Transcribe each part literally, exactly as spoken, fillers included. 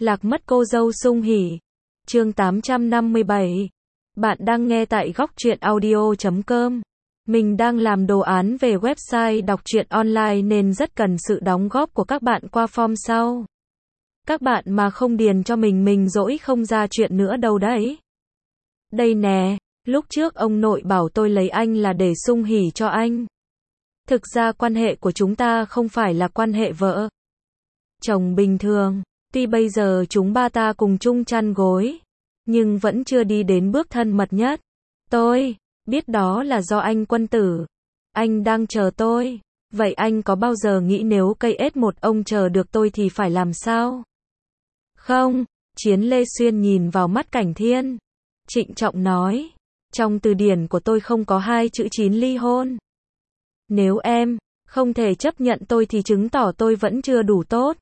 Lạc mất cô dâu Sung Hỉ. Chương tám trăm năm mươi bảy. Bạn đang nghe tại góc truyện audio chấm com. Mình đang làm đồ án về website đọc truyện online nên rất cần sự đóng góp của các bạn qua form sau. Các bạn mà không điền cho mình mình dỗi không ra chuyện nữa đâu đấy. Đây nè, lúc trước ông nội bảo tôi lấy anh là để Sung Hỉ cho anh. Thực ra quan hệ của chúng ta không phải là quan hệ vợ chồng bình thường. Tuy bây giờ chúng ba ta cùng chung chăn gối, nhưng vẫn chưa đi đến bước thân mật nhất. Tôi biết đó là do anh quân tử. Anh đang chờ tôi. Vậy anh có bao giờ nghĩ nếu cây ết một ông chờ được tôi thì phải làm sao? Không, Chiến Lê Xuyên nhìn vào mắt Cảnh Thiên, trịnh trọng nói. Trong từ điển của tôi không có hai chữ chín ly hôn. Nếu em không thể chấp nhận tôi thì chứng tỏ tôi vẫn chưa đủ tốt.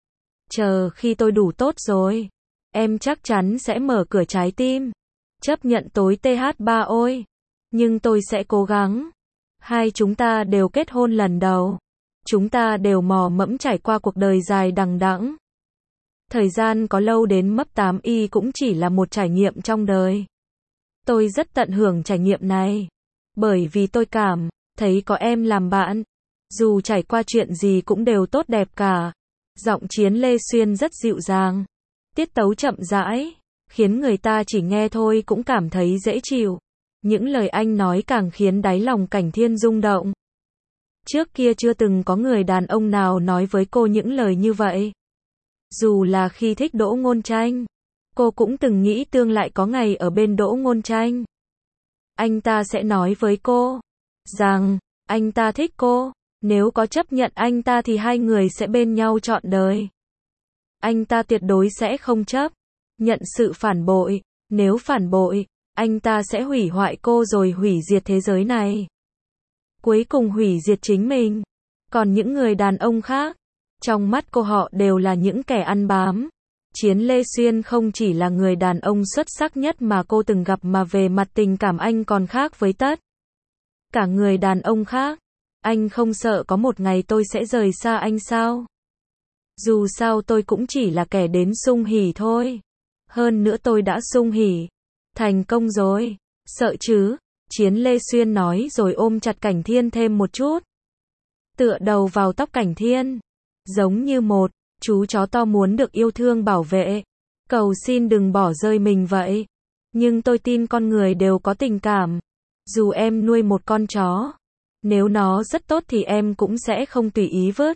Chờ khi tôi đủ tốt rồi, em chắc chắn sẽ mở cửa trái tim. Chấp nhận tối tê hát ba ôi. Nhưng tôi sẽ cố gắng. Hai chúng ta đều kết hôn lần đầu. Chúng ta đều mò mẫm trải qua cuộc đời dài đằng đẵng. Thời gian có lâu đến mấp tám y cũng chỉ là một trải nghiệm trong đời. Tôi rất tận hưởng trải nghiệm này. Bởi vì tôi cảm thấy có em làm bạn, dù trải qua chuyện gì cũng đều tốt đẹp cả. Giọng Chiến Lê Xuyên rất dịu dàng, tiết tấu chậm rãi, khiến người ta chỉ nghe thôi cũng cảm thấy dễ chịu. Những lời anh nói càng khiến đáy lòng Cảnh Thiên rung động. Trước kia chưa từng có người đàn ông nào nói với cô những lời như vậy. Dù là khi thích Đỗ Ngôn Tranh, cô cũng từng nghĩ tương lại có ngày ở bên Đỗ Ngôn Tranh. Anh ta sẽ nói với cô rằng anh ta thích cô. Nếu có chấp nhận anh ta thì hai người sẽ bên nhau trọn đời. Anh ta tuyệt đối sẽ không chấp nhận sự phản bội. Nếu phản bội, anh ta sẽ hủy hoại cô rồi hủy diệt thế giới này. Cuối cùng hủy diệt chính mình. Còn những người đàn ông khác, trong mắt cô họ đều là những kẻ ăn bám. Chiến Lê Xuyên không chỉ là người đàn ông xuất sắc nhất mà cô từng gặp mà về mặt tình cảm anh còn khác với tất cả người đàn ông khác. Anh không sợ có một ngày tôi sẽ rời xa anh sao? Dù sao tôi cũng chỉ là kẻ đến Sung Hỉ thôi. Hơn nữa tôi đã Sung Hỉ thành công rồi. Sợ chứ? Chiến Lê Xuyên nói rồi ôm chặt Cảnh Thiên thêm một chút. Tựa đầu vào tóc Cảnh Thiên. Giống như một chú chó to muốn được yêu thương bảo vệ. Cầu xin đừng bỏ rơi mình vậy. Nhưng tôi tin con người đều có tình cảm. Dù em nuôi một con chó, nếu nó rất tốt thì em cũng sẽ không tùy ý vứt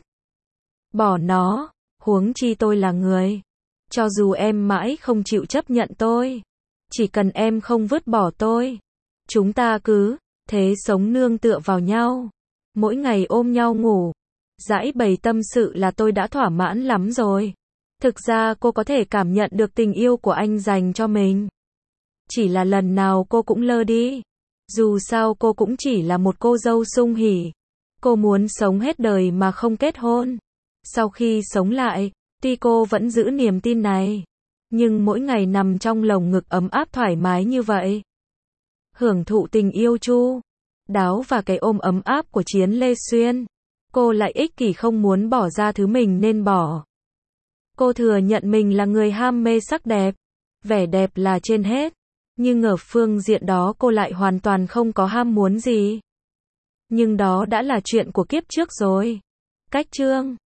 bỏ nó. Huống chi tôi là người. Cho dù em mãi không chịu chấp nhận tôi, chỉ cần em không vứt bỏ tôi, chúng ta cứ thế sống nương tựa vào nhau, mỗi ngày ôm nhau ngủ, giãi bày tâm sự là tôi đã thỏa mãn lắm rồi. Thực ra cô có thể cảm nhận được tình yêu của anh dành cho mình. Chỉ là lần nào cô cũng lơ đi. Dù sao cô cũng chỉ là một cô dâu Sung Hỉ. Cô muốn sống hết đời mà không kết hôn. Sau khi sống lại, tuy cô vẫn giữ niềm tin này, nhưng mỗi ngày nằm trong lồng ngực ấm áp thoải mái như vậy, hưởng thụ tình yêu chu đáo và cái ôm ấm áp của Chiến Lê Xuyên, cô lại ích kỷ không muốn bỏ ra thứ mình nên bỏ. Cô thừa nhận mình là người ham mê sắc đẹp. Vẻ đẹp là trên hết. Nhưng ở phương diện đó cô lại hoàn toàn không có ham muốn gì. Nhưng đó đã là chuyện của kiếp trước rồi. Cách chương